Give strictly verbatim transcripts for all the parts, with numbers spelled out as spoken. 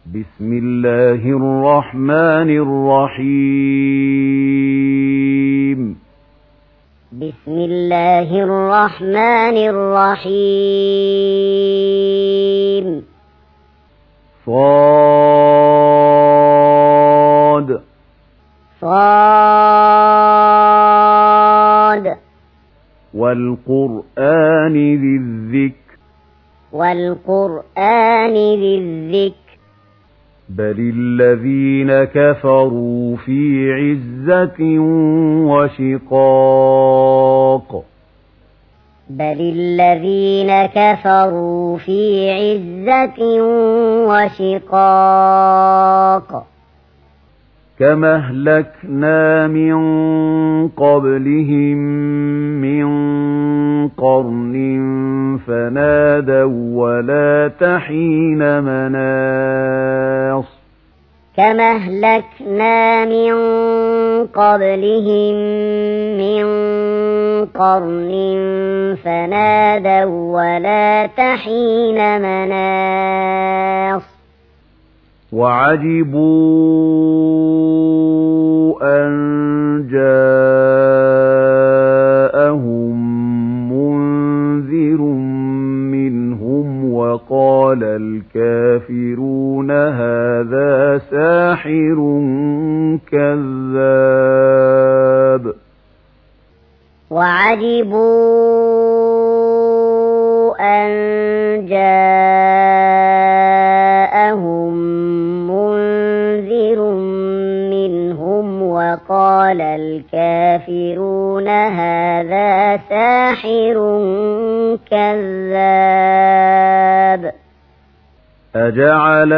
بسم الله الرحمن الرحيم بسم الله الرحمن الرحيم صاد صاد والقرآن ذي الذكر والقرآن ذي الذكر بل الذين كفروا في عزة وشقاق بل الذين كفروا في عزة وشقاق كما أهلكنا من قبلهم من قرن فنادوا ولا تحين مناص كما أهلكنا من قبلهم من قرن فنادوا ولا تحين مناص وعجبوا أن جاءهم منذر منهم وقال الكافرون هذا ساحر كذاب وعجبوا أن جاءهم منذر منهم وقال الكافرون هذا ساحر كذاب أجعل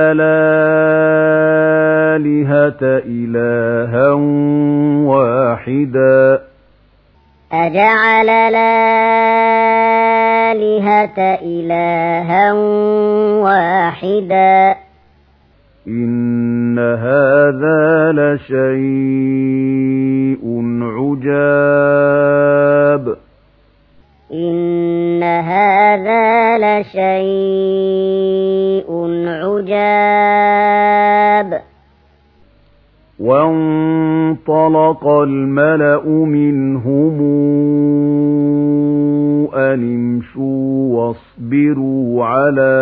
الآلهة إلها واحدا أجعل الآلهة إلها واحدا إن هذا لشيء عجاب إن هذا لشيء عجاب وانطلق الملأ منهم أن امشوا واصبروا على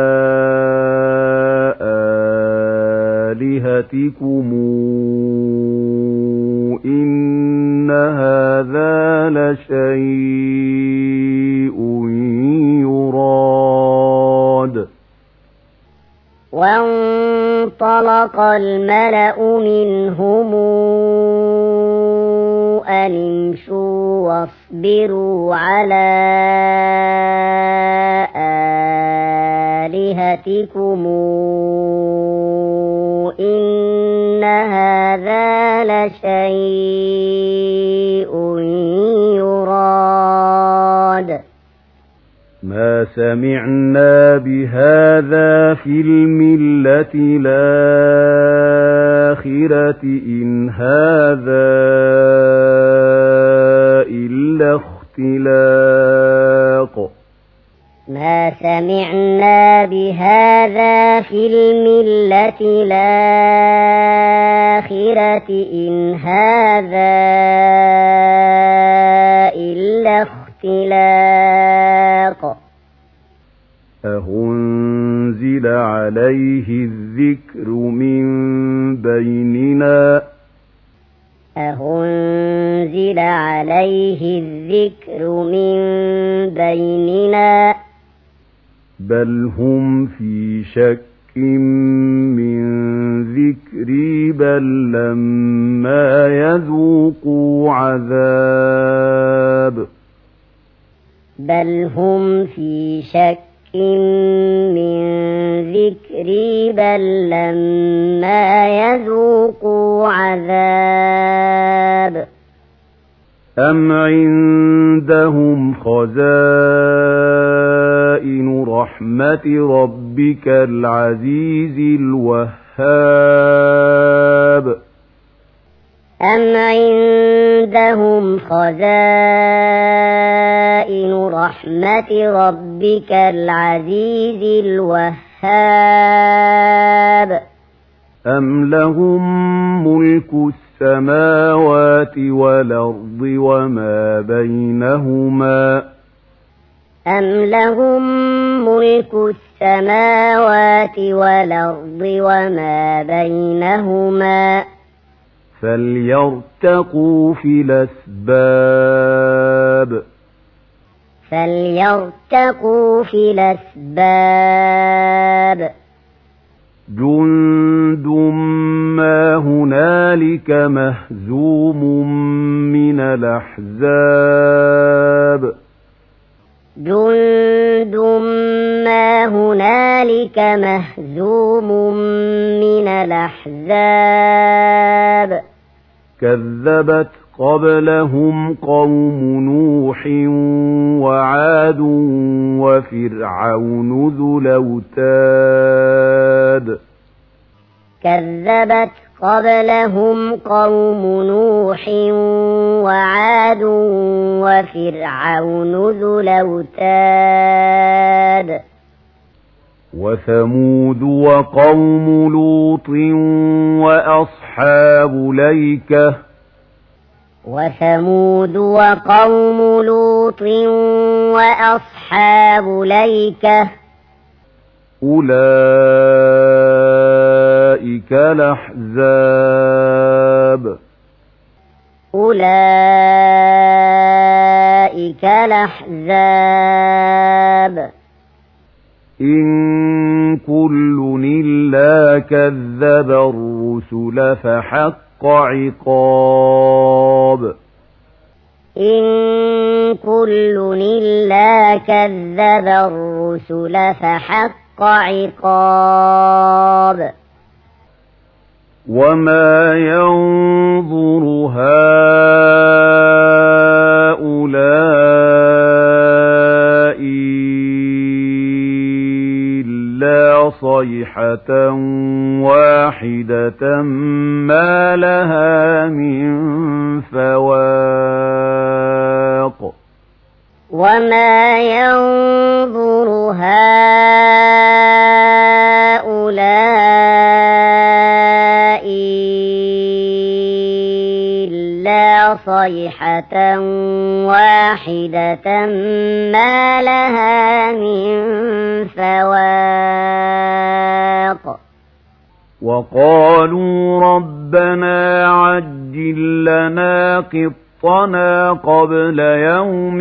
آلهتكم إن هذا لشيء يراد وانطلق الملأ منهم أن امشوا واصبروا على آلهتكم إن هذا لشيء يراد ما سمعنا بهذا في الملة الآخرة إن هذا إلا اختلاق ما سمعنا بهذا في الملة الآخرة إن هذا إلا اختلاق أهنزل عليه الذكر من بيننا أهنزل عليه الذكر من بيننا بل هم في شك من ذكري بل لما يذوقوا عذاب بل هم في شك من ذكري بل لما يذوقوا عذاب أم عندهم خزائن رحمة ربك العزيز الوهاب أم عندهم خزائن رحمة ربك العزيز الوهاب الوهاب أم لهم ملك السماوات والأرض وما بينهما أم لهم ملك السماوات والأرض وما بينهما فليرتقوا في الأسباب فليرتقوا في الأسباب جند ما هنالك مهزوم من الأحزاب جند ما هنالك مهزوم من الأحزاب كذبت قبلهم قوم نوح وعاد وفرعون ذو الأوتاد كذبت قبلهم قوم نوح وعاد وفرعون ذو الأوتاد وثمود وقوم لوط وأصحاب الأيكة وثمود وقوم لوط وأصحاب الأيكة أولئك الأحزاب أولئك الأحزاب إن كل إلا كذب الرسل فحق عقاب إن كل إلا كذب الرسل فحق عقاب وما ينظر هؤلاء إلا صيحة واحدة ما لها من فواق وما ينظر هؤلاء إلا صيحة واحدة ما لها من فواق وقالوا ربنا عجل لنا قطنا قبل يوم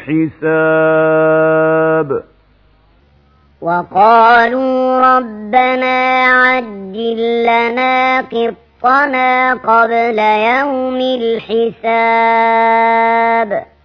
الحساب وقالوا ربنا عجل لنا قطنا قبل يوم الحساب